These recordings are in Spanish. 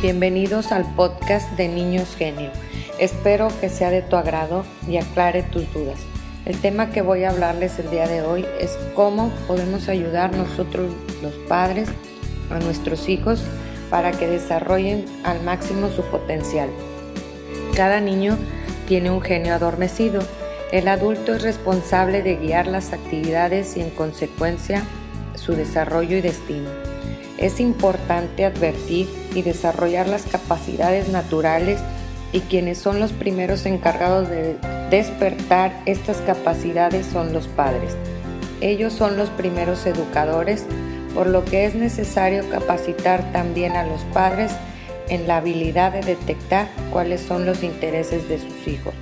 Bienvenidos al podcast de Niños Genio. Espero que sea de tu agrado y aclare tus dudas. El tema que voy a hablarles el día de hoy es cómo podemos ayudar nosotros los padres a nuestros hijos para que desarrollen al máximo su potencial. Cada niño tiene un genio adormecido. El adulto es responsable de guiar las actividades y en consecuencia su desarrollo y destino. Es importante advertir y desarrollar las capacidades naturales y quienes son los primeros encargados de despertar estas capacidades son los padres. Ellos son los primeros educadores, por lo que es necesario capacitar también a los padres en la habilidad de detectar cuáles son los intereses de sus hijos.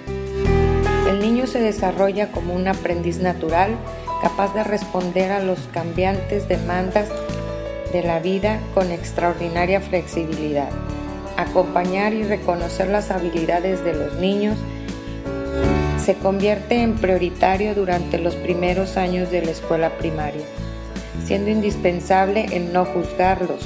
El niño se desarrolla como un aprendiz natural, capaz de responder a los cambiantes demandas de la vida con extraordinaria flexibilidad. Acompañar y reconocer las habilidades de los niños se convierte en prioritario durante los primeros años de la escuela primaria, siendo indispensable el no juzgarlos.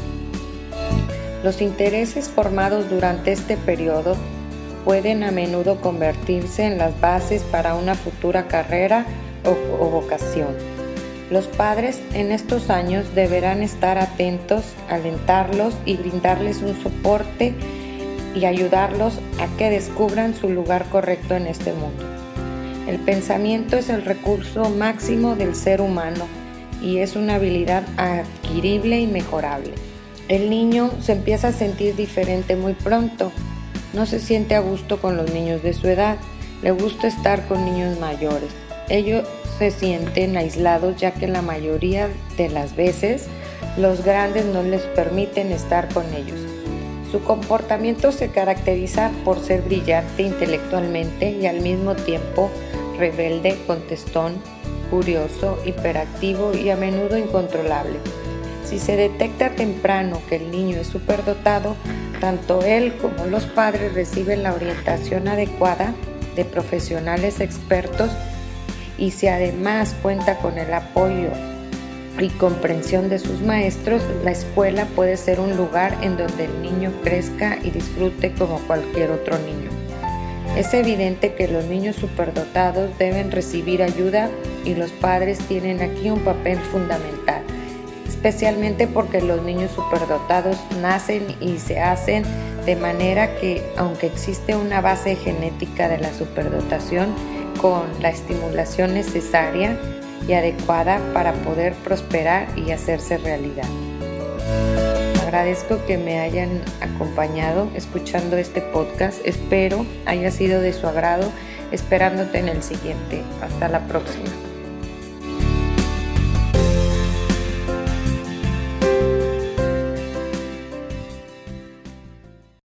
Los intereses formados durante este periodo pueden a menudo convertirse en las bases para una futura carrera o vocación. Los padres en estos años deberán estar atentos, alentarlos y brindarles un soporte y ayudarlos a que descubran su lugar correcto en este mundo. El pensamiento es el recurso máximo del ser humano y es una habilidad adquirible y mejorable. El niño se empieza a sentir diferente muy pronto. No se siente a gusto con los niños de su edad, le gusta estar con niños mayores. Ellos se sienten aislados ya que la mayoría de las veces los grandes no les permiten estar con ellos. Su comportamiento se caracteriza por ser brillante intelectualmente y al mismo tiempo rebelde, contestón, curioso, hiperactivo y a menudo incontrolable. Si se detecta temprano que el niño es superdotado, tanto él como los padres reciben la orientación adecuada de profesionales expertos y si además cuenta con el apoyo y comprensión de sus maestros, la escuela puede ser un lugar en donde el niño crezca y disfrute como cualquier otro niño. Es evidente que los niños superdotados deben recibir ayuda y los padres tienen aquí un papel fundamental, especialmente porque los niños superdotados nacen y se hacen de manera que, aunque existe una base genética de la superdotación, con la estimulación necesaria y adecuada para poder prosperar y hacerse realidad. Agradezco que me hayan acompañado escuchando este podcast. Espero haya sido de su agrado, esperándote en el siguiente. Hasta la próxima.